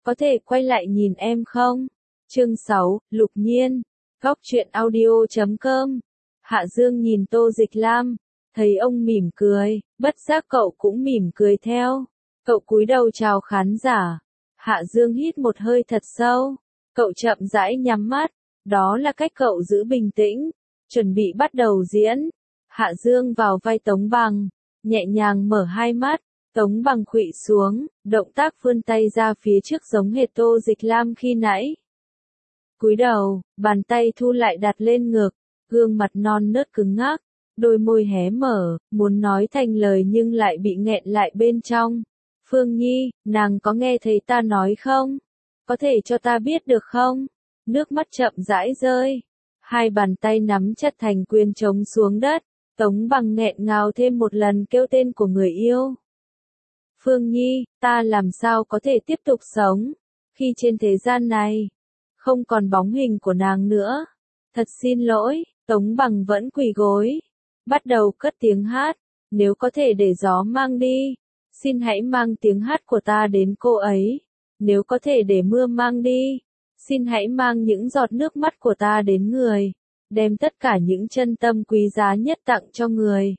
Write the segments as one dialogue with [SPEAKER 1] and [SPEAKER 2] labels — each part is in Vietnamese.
[SPEAKER 1] có thể quay lại nhìn em không? Chương 6, Lục Nhiên. Góc truyện audio.com. Hạ Dương nhìn Tô Dịch Lam, thấy ông mỉm cười, bất giác cậu cũng mỉm cười theo. Cậu cúi đầu chào khán giả. Hạ Dương hít một hơi thật sâu. Cậu chậm rãi nhắm mắt. Đó là cách cậu giữ bình tĩnh. Chuẩn bị bắt đầu diễn. Hạ Dương vào vai Tống Bằng, nhẹ nhàng mở hai mắt. Tống Bằng khuỵu xuống, động tác vươn tay ra phía trước giống hệt Tô Dịch Lam khi nãy. Cúi đầu, bàn tay thu lại đặt lên ngực, gương mặt non nớt cứng ngắc, đôi môi hé mở, muốn nói thành lời nhưng lại bị nghẹn lại bên trong. Phương Nhi, nàng có nghe thấy ta nói không? Có thể cho ta biết được không? Nước mắt chậm rãi rơi. Hai bàn tay nắm chặt thành quyền trống xuống đất. Tống Bằng nghẹn ngào thêm một lần kêu tên của người yêu. Phương Nhi, ta làm sao có thể tiếp tục sống, khi trên thế gian này, không còn bóng hình của nàng nữa. Thật xin lỗi, Tống Bằng vẫn quỳ gối. Bắt đầu cất tiếng hát, nếu có thể để gió mang đi, xin hãy mang tiếng hát của ta đến cô ấy. Nếu có thể để mưa mang đi, xin hãy mang những giọt nước mắt của ta đến người. Đem tất cả những chân tâm quý giá nhất tặng cho người.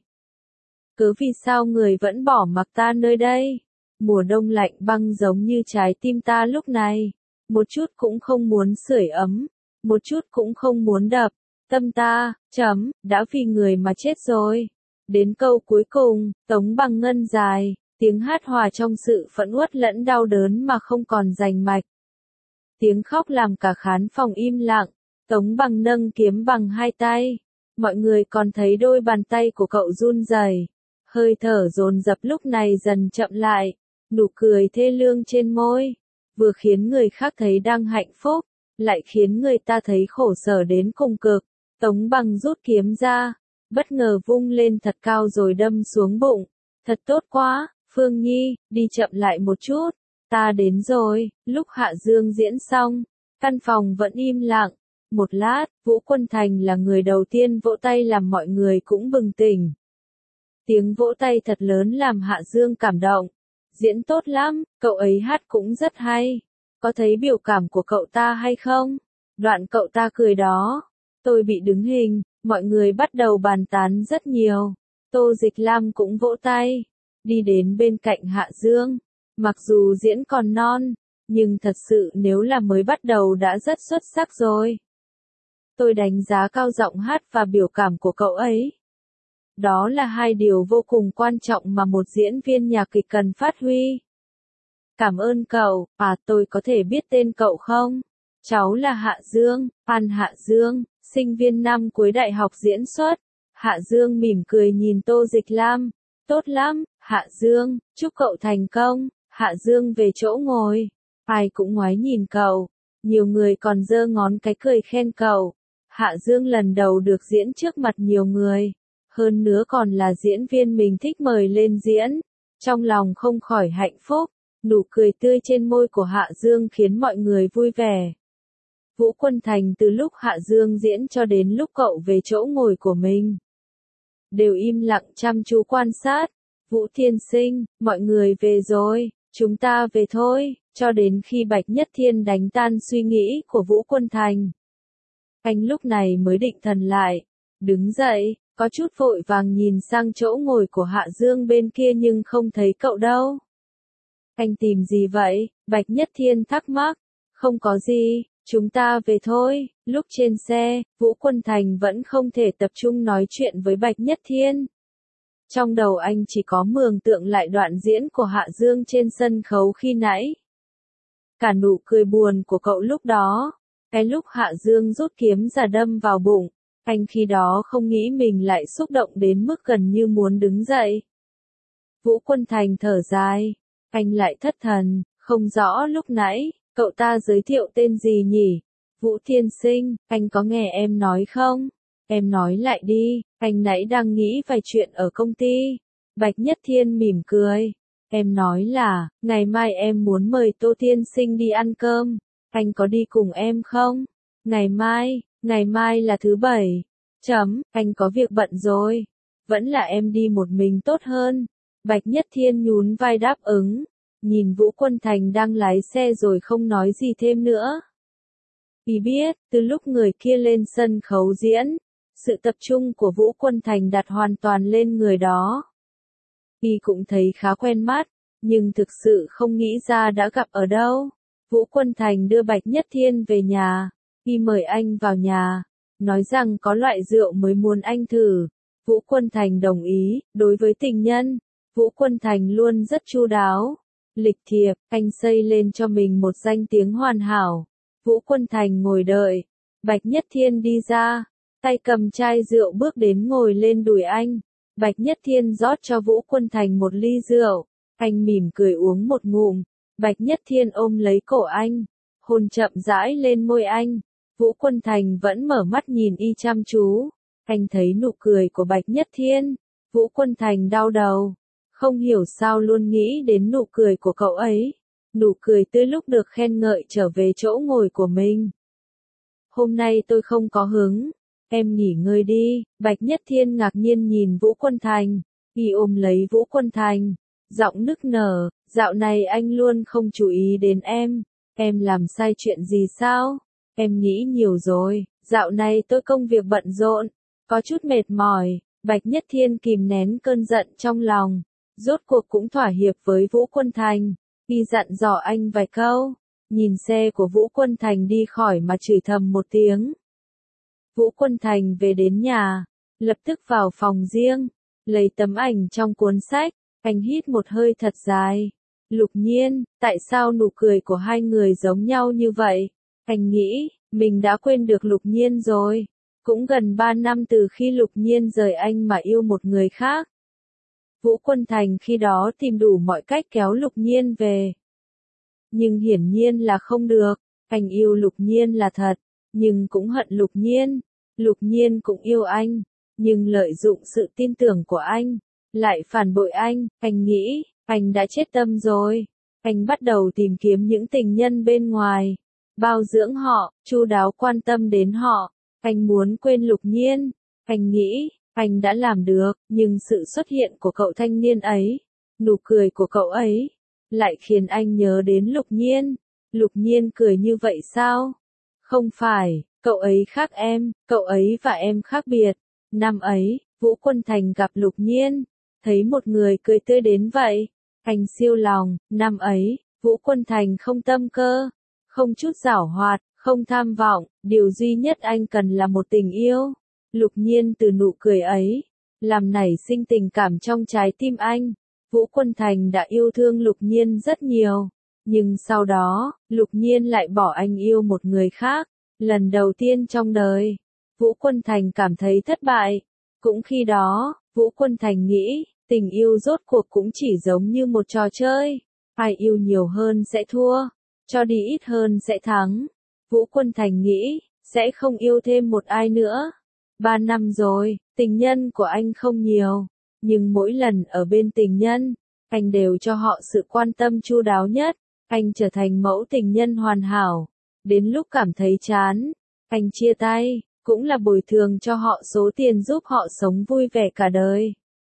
[SPEAKER 1] Cứ vì sao người vẫn bỏ mặc ta nơi đây? Mùa đông lạnh băng giống như trái tim ta lúc này. Một chút cũng không muốn sưởi ấm. Một chút cũng không muốn đập. Tâm ta, đã vì người mà chết rồi. Đến câu cuối cùng, Tống Bằng ngân dài. Tiếng hát hòa trong sự phẫn uất lẫn đau đớn mà không còn rành mạch. Tiếng khóc làm cả khán phòng im lặng. Tống Bằng nâng kiếm bằng hai tay. Mọi người còn thấy đôi bàn tay của cậu run rẩy. Hơi thở dồn dập lúc này dần chậm lại. Nụ cười thê lương trên môi. Vừa khiến người khác thấy đang hạnh phúc. Lại khiến người ta thấy khổ sở đến cùng cực. Tống Bằng rút kiếm ra. Bất ngờ vung lên thật cao rồi đâm xuống bụng. Thật tốt quá, Phương Nhi, đi chậm lại một chút. Ta đến rồi. Lúc Hạ Dương diễn xong, căn phòng vẫn im lặng. Một lát, Vũ Quân Thành là người đầu tiên vỗ tay làm mọi người cũng bừng tỉnh. Tiếng vỗ tay thật lớn làm Hạ Dương cảm động. Diễn tốt lắm, cậu ấy hát cũng rất hay. Có thấy biểu cảm của cậu ta hay không? Đoạn cậu ta cười đó. Tôi bị đứng hình, mọi người bắt đầu bàn tán rất nhiều. Tô Dịch Lam cũng vỗ tay, đi đến bên cạnh Hạ Dương. Mặc dù diễn còn non, nhưng thật sự nếu là mới bắt đầu đã rất xuất sắc rồi. Tôi đánh giá cao giọng hát và biểu cảm của cậu ấy. Đó là hai điều vô cùng quan trọng mà một diễn viên nhạc kịch cần phát huy. Cảm ơn cậu, tôi có thể biết tên cậu không? Cháu là Hạ Dương, Phan Hạ Dương, sinh viên năm cuối đại học diễn xuất. Hạ Dương mỉm cười nhìn Tô Dịch Lam. Tốt lắm, Hạ Dương, chúc cậu thành công. Hạ Dương về chỗ ngồi. Ai cũng ngoái nhìn cậu. Nhiều người còn giơ ngón cái cười khen cậu. Hạ Dương lần đầu được diễn trước mặt nhiều người. Hơn nữa còn là diễn viên mình thích mời lên diễn. Trong lòng không khỏi hạnh phúc. Nụ cười tươi trên môi của Hạ Dương khiến mọi người vui vẻ. Vũ Quân Thành từ lúc Hạ Dương diễn cho đến lúc cậu về chỗ ngồi của mình, đều im lặng chăm chú quan sát. Vũ Thiên Sinh, mọi người về rồi, chúng ta về thôi, cho đến khi Bạch Nhất Thiên đánh tan suy nghĩ của Vũ Quân Thành. Anh lúc này mới định thần lại, đứng dậy, có chút vội vàng nhìn sang chỗ ngồi của Hạ Dương bên kia nhưng không thấy cậu đâu. Anh tìm gì vậy? Bạch Nhất Thiên thắc mắc. Không có gì, chúng ta về thôi. Lúc trên xe, Vũ Quân Thành vẫn không thể tập trung nói chuyện với Bạch Nhất Thiên. Trong đầu anh chỉ có mường tượng lại đoạn diễn của Hạ Dương trên sân khấu khi nãy. Cả nụ cười buồn của cậu lúc đó. Cái lúc Hạ Dương rút kiếm ra đâm vào bụng, anh khi đó không nghĩ mình lại xúc động đến mức gần như muốn đứng dậy. Vũ Quân Thành thở dài. Anh lại thất thần, không rõ lúc nãy, cậu ta giới thiệu tên gì nhỉ? Vũ Thiên Sinh, anh có nghe em nói không? Em nói lại đi, anh nãy đang nghĩ vài chuyện ở công ty. Bạch Nhất Thiên mỉm cười. Em nói là, ngày mai em muốn mời Tô Thiên Sinh đi ăn cơm. Anh có đi cùng em không? Ngày mai là thứ bảy. Anh có việc bận rồi. Vẫn là em đi một mình tốt hơn. Bạch Nhất Thiên nhún vai đáp ứng. nhìn Vũ Quân Thành đang lái xe rồi không nói gì thêm nữa. Y biết, từ lúc người kia lên sân khấu diễn, sự tập trung của Vũ Quân Thành đặt hoàn toàn lên người đó. Y cũng thấy khá quen mắt, nhưng thực sự không nghĩ ra đã gặp ở đâu. Vũ Quân Thành đưa Bạch Nhất Thiên về nhà, Y mời anh vào nhà, nói rằng có loại rượu mới muốn anh thử. Vũ Quân Thành đồng ý, đối với tình nhân, Vũ Quân Thành luôn rất chu đáo, lịch thiệp, anh xây lên cho mình một danh tiếng hoàn hảo. Vũ Quân Thành ngồi đợi, Bạch Nhất Thiên đi ra, tay cầm chai rượu bước đến ngồi lên đùi anh. Bạch Nhất Thiên rót cho Vũ Quân Thành một ly rượu, anh mỉm cười uống một ngụm. Bạch Nhất Thiên ôm lấy cổ anh, hôn chậm rãi lên môi anh. Vũ Quân Thành vẫn mở mắt nhìn Y chăm chú. Anh thấy nụ cười của Bạch Nhất Thiên, Vũ Quân Thành đau đầu, không hiểu sao luôn nghĩ đến nụ cười của cậu ấy. Nụ cười tươi lúc được khen ngợi trở về chỗ ngồi của mình. Hôm nay tôi không có hứng, em nghỉ ngơi đi. Bạch Nhất Thiên ngạc nhiên nhìn Vũ Quân Thành, Y ôm lấy Vũ Quân Thành, giọng nức nở, dạo này anh luôn không chú ý đến em làm sai chuyện gì sao? Em nghĩ nhiều rồi, dạo này tôi công việc bận rộn, có chút mệt mỏi. Bạch Nhất Thiên kìm nén cơn giận trong lòng, rốt cuộc cũng thỏa hiệp với Vũ Quân Thành. Y dặn dò anh vài câu, nhìn xe của Vũ Quân Thành đi khỏi mà chửi thầm một tiếng. Vũ Quân Thành về đến nhà, lập tức vào phòng riêng, lấy tấm ảnh trong cuốn sách, anh hít một hơi thật dài. Lục Nhiên, tại sao nụ cười của hai người giống nhau như vậy? Anh nghĩ, mình đã quên được Lục Nhiên rồi. Cũng gần 3 năm từ khi Lục Nhiên rời anh mà yêu một người khác. Vũ Quân Thành khi đó tìm đủ mọi cách kéo Lục Nhiên về. Nhưng hiển nhiên là không được, anh yêu Lục Nhiên là thật, nhưng cũng hận Lục Nhiên. Lục Nhiên cũng yêu anh, nhưng lợi dụng sự tin tưởng của anh, lại phản bội anh nghĩ, anh đã chết tâm rồi. Anh bắt đầu tìm kiếm những tình nhân bên ngoài, bao dưỡng họ, chu đáo quan tâm đến họ. Anh muốn quên Lục Nhiên, anh nghĩ, anh đã làm được, nhưng sự xuất hiện của cậu thanh niên ấy, nụ cười của cậu ấy, lại khiến anh nhớ đến Lục Nhiên. Lục Nhiên cười như vậy sao? Không phải, cậu ấy khác em, cậu ấy và em khác biệt. Năm ấy, Vũ Quân Thành gặp Lục Nhiên, thấy một người cười tươi đến vậy. Anh siêu lòng, năm ấy, Vũ Quân Thành không tâm cơ, không chút giảo hoạt, không tham vọng, điều duy nhất anh cần là một tình yêu. Lục Nhiên từ nụ cười ấy, làm nảy sinh tình cảm trong trái tim anh. Vũ Quân Thành đã yêu thương Lục Nhiên rất nhiều, nhưng sau đó, Lục Nhiên lại bỏ anh yêu một người khác. Lần đầu tiên trong đời, Vũ Quân Thành cảm thấy thất bại. Cũng khi đó, Vũ Quân Thành nghĩ, tình yêu rốt cuộc cũng chỉ giống như một trò chơi. Ai yêu nhiều hơn sẽ thua, cho đi ít hơn sẽ thắng. Vũ Quân Thành nghĩ, sẽ không yêu thêm một ai nữa. 3 năm rồi, tình nhân của anh không nhiều, nhưng mỗi lần ở bên tình nhân, anh đều cho họ sự quan tâm chu đáo nhất. Anh trở thành mẫu tình nhân hoàn hảo. Đến lúc cảm thấy chán, anh chia tay, cũng là bồi thường cho họ số tiền giúp họ sống vui vẻ cả đời.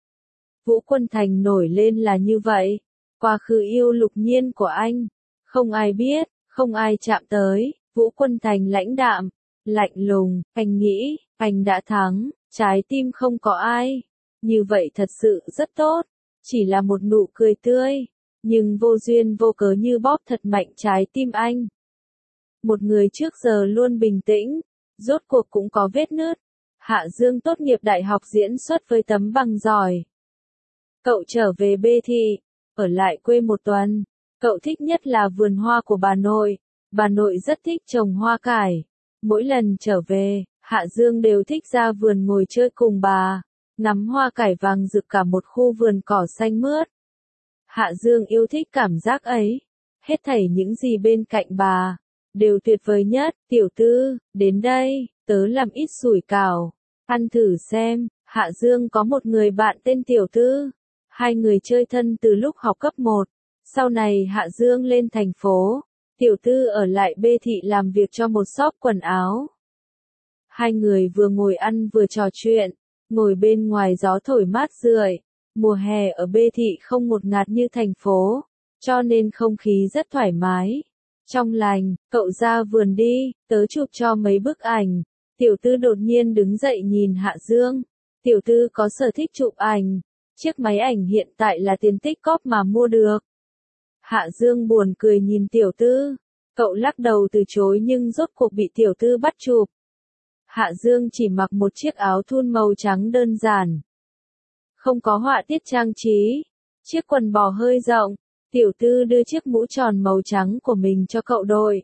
[SPEAKER 1] Vũ Quân Thành nổi lên là như vậy. Quá khứ yêu Lục Nhiên của anh, không ai biết, không ai chạm tới. Vũ Quân Thành lãnh đạm, lạnh lùng, anh nghĩ, anh đã thắng, trái tim không có ai. Như vậy thật sự rất tốt, chỉ là một nụ cười tươi, nhưng vô duyên vô cớ như bóp thật mạnh trái tim anh. Một người trước giờ luôn bình tĩnh, rốt cuộc cũng có vết nứt. Hạ Dương tốt nghiệp đại học diễn xuất với tấm bằng giỏi. Cậu trở về B thị, ở lại quê một tuần. Cậu thích nhất là vườn hoa của bà nội. Bà nội rất thích trồng hoa cải. Mỗi lần trở về, Hạ Dương đều thích ra vườn ngồi chơi cùng bà, ngắm hoa cải vàng rực cả một khu vườn cỏ xanh mướt. Hạ Dương yêu thích cảm giác ấy. Hết thảy những gì bên cạnh bà đều tuyệt vời nhất. Tiểu Tư, đến đây, tớ làm ít sủi cảo, ăn thử xem. Hạ Dương có một người bạn tên Tiểu Tư. Hai người chơi thân từ lúc học cấp 1. Sau này Hạ Dương lên thành phố, Tiểu Tư ở lại B thị làm việc cho một shop quần áo. Hai người vừa ngồi ăn vừa trò chuyện, ngồi bên ngoài gió thổi mát rượi. Mùa hè ở B thị không ngột ngạt như thành phố, cho nên không khí rất thoải mái. Trong lành, cậu ra vườn đi, tớ chụp cho mấy bức ảnh. Tiểu Tư đột nhiên đứng dậy nhìn Hạ Dương. Tiểu Tư có sở thích chụp ảnh. Chiếc máy ảnh hiện tại là tiền tích cóp mà mua được. Hạ Dương buồn cười nhìn Tiểu Tư. Cậu lắc đầu từ chối nhưng rốt cuộc bị Tiểu Tư bắt chụp. Hạ Dương chỉ mặc một chiếc áo thun màu trắng đơn giản. Không có họa tiết trang trí. Chiếc quần bò hơi rộng. Tiểu Tư đưa chiếc mũ tròn màu trắng của mình cho cậu đội.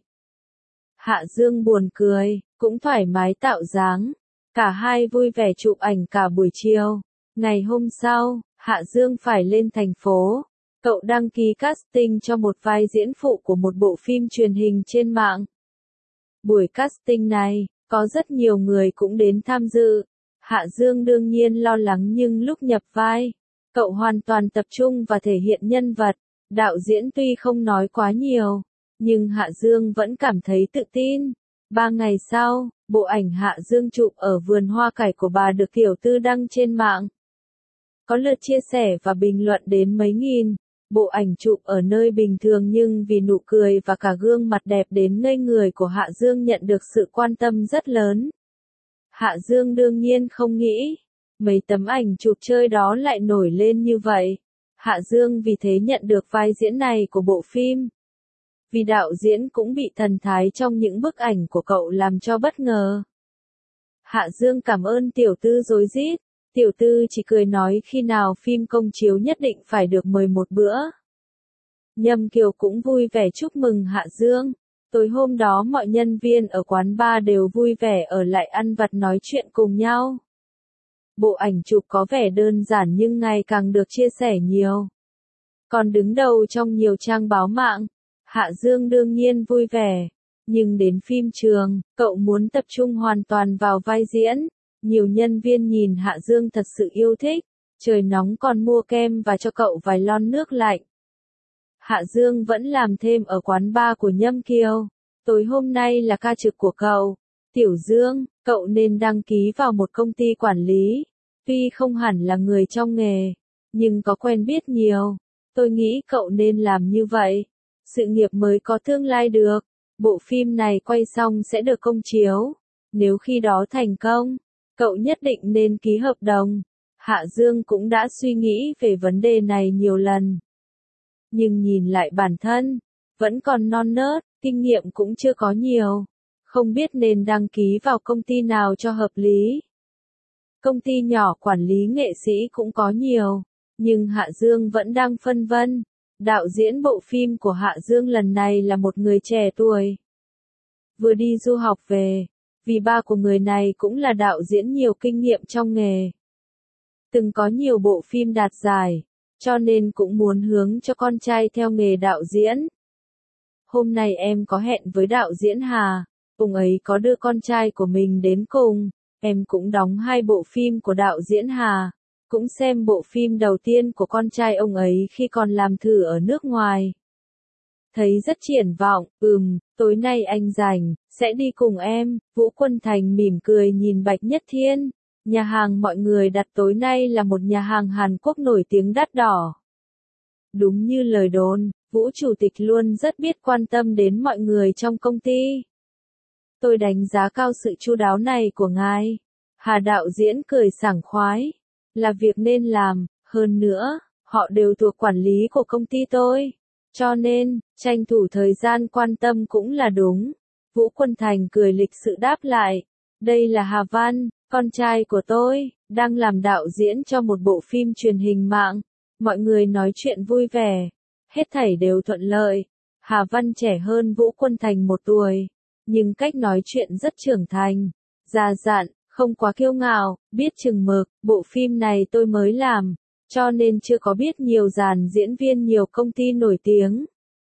[SPEAKER 1] Hạ Dương buồn cười, cũng thoải mái tạo dáng. Cả hai vui vẻ chụp ảnh cả buổi chiều. Ngày hôm sau, Hạ Dương phải lên thành phố. Cậu đăng ký casting cho một vai diễn phụ của một bộ phim truyền hình trên mạng. Buổi casting này, có rất nhiều người cũng đến tham dự. Hạ Dương đương nhiên lo lắng nhưng lúc nhập vai, cậu hoàn toàn tập trung và thể hiện nhân vật. Đạo diễn tuy không nói quá nhiều, nhưng Hạ Dương vẫn cảm thấy tự tin. 3 ngày sau, bộ ảnh Hạ Dương chụp ở vườn hoa cải của bà được Tiểu Tư đăng trên mạng. Có lượt chia sẻ và bình luận đến mấy nghìn. Bộ ảnh chụp ở nơi bình thường nhưng vì nụ cười và cả gương mặt đẹp đến ngây người của Hạ Dương nhận được sự quan tâm rất lớn. Hạ Dương đương nhiên không nghĩ, mấy tấm ảnh chụp chơi đó lại nổi lên như vậy. Hạ Dương vì thế nhận được vai diễn này của bộ phim. Vì đạo diễn cũng bị thần thái trong những bức ảnh của cậu làm cho bất ngờ. Hạ Dương cảm ơn Tiểu Tư rối rít. Tiểu Tư chỉ cười nói khi nào phim công chiếu nhất định phải được mời một bữa. Nhâm Kiều cũng vui vẻ chúc mừng Hạ Dương. Tối hôm đó mọi nhân viên ở quán bar đều vui vẻ ở lại ăn vặt nói chuyện cùng nhau. Bộ ảnh chụp có vẻ đơn giản nhưng ngày càng được chia sẻ nhiều. Còn đứng đầu trong nhiều trang báo mạng, Hạ Dương đương nhiên vui vẻ. Nhưng đến phim trường, cậu muốn tập trung hoàn toàn vào vai diễn. Nhiều nhân viên nhìn Hạ Dương thật sự yêu thích. Trời nóng còn mua kem và cho cậu vài lon nước lạnh. Hạ Dương vẫn làm thêm ở quán bar của Nhâm Kiều. Tối hôm nay là ca trực của cậu. Tiểu Dương, cậu nên đăng ký vào một công ty quản lý. Tuy không hẳn là người trong nghề, nhưng có quen biết nhiều. Tôi nghĩ cậu nên làm như vậy. Sự nghiệp mới có tương lai được. Bộ phim này quay xong sẽ được công chiếu. Nếu khi đó thành công, cậu nhất định nên ký hợp đồng. Hạ Dương cũng đã suy nghĩ về vấn đề này nhiều lần. Nhưng nhìn lại bản thân, vẫn còn non nớt, kinh nghiệm cũng chưa có nhiều. Không biết nên đăng ký vào công ty nào cho hợp lý. Công ty nhỏ quản lý nghệ sĩ cũng có nhiều, nhưng Hạ Dương vẫn đang phân vân. Đạo diễn bộ phim của Hạ Dương lần này là một người trẻ tuổi. Vừa đi du học về, vì ba của người này cũng là đạo diễn nhiều kinh nghiệm trong nghề. Từng có nhiều bộ phim đạt giải, cho nên cũng muốn hướng cho con trai theo nghề đạo diễn. Hôm nay em có hẹn với đạo diễn Hà, ông ấy có đưa con trai của mình đến cùng. Em cũng đóng 2 bộ phim của đạo diễn Hà, cũng xem bộ phim đầu tiên của con trai ông ấy khi còn làm thử ở nước ngoài. Thấy rất triển vọng, tối nay anh rảnh, sẽ đi cùng em. Vũ Quân Thành mỉm cười nhìn Bạch Nhất Thiên. Nhà hàng mọi người đặt tối nay là một nhà hàng Hàn Quốc nổi tiếng đắt đỏ. Đúng như lời đồn, Vũ Chủ tịch luôn rất biết quan tâm đến mọi người trong công ty. Tôi đánh giá cao sự chu đáo này của ngài. Hà đạo diễn cười sảng khoái. Là việc nên làm, hơn nữa, họ đều thuộc quản lý của công ty tôi. Cho nên, tranh thủ thời gian quan tâm cũng là đúng. Vũ Quân Thành cười lịch sự đáp lại. Đây là Hà Văn, con trai của tôi, đang làm đạo diễn cho một bộ phim truyền hình mạng. Mọi người nói chuyện vui vẻ. Hết thảy đều thuận lợi. Hà Văn trẻ hơn Vũ Quân Thành 1 tuổi. Nhưng cách nói chuyện rất trưởng thành, già dặn, không quá kiêu ngạo, biết chừng mực. Bộ phim này tôi mới làm, cho nên chưa có biết nhiều dàn diễn viên nhiều công ty nổi tiếng.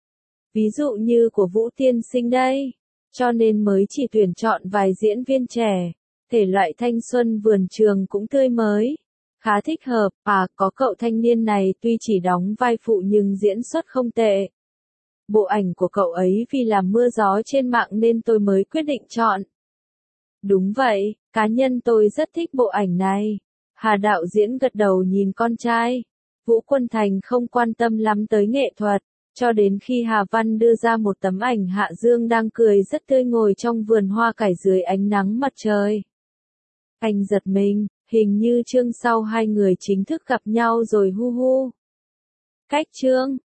[SPEAKER 1] Ví dụ như của Vũ Tiên Sinh đây, cho nên mới chỉ tuyển chọn vài diễn viên trẻ. Thể loại thanh xuân vườn trường cũng tươi mới, khá thích hợp. Có cậu thanh niên này tuy chỉ đóng vai phụ nhưng diễn xuất không tệ. Bộ ảnh của cậu ấy vì làm mưa gió trên mạng nên tôi mới quyết định chọn. Đúng vậy, cá nhân tôi rất thích bộ ảnh này. Hà đạo diễn gật đầu nhìn con trai. Vũ Quân Thành không quan tâm lắm tới nghệ thuật, Cho đến khi Hà Văn đưa ra một tấm ảnh Hạ Dương đang cười rất tươi ngồi trong vườn hoa cải dưới ánh nắng mặt trời. Anh giật mình, hình như chương sau hai người chính thức gặp nhau rồi hu hu. Cách chương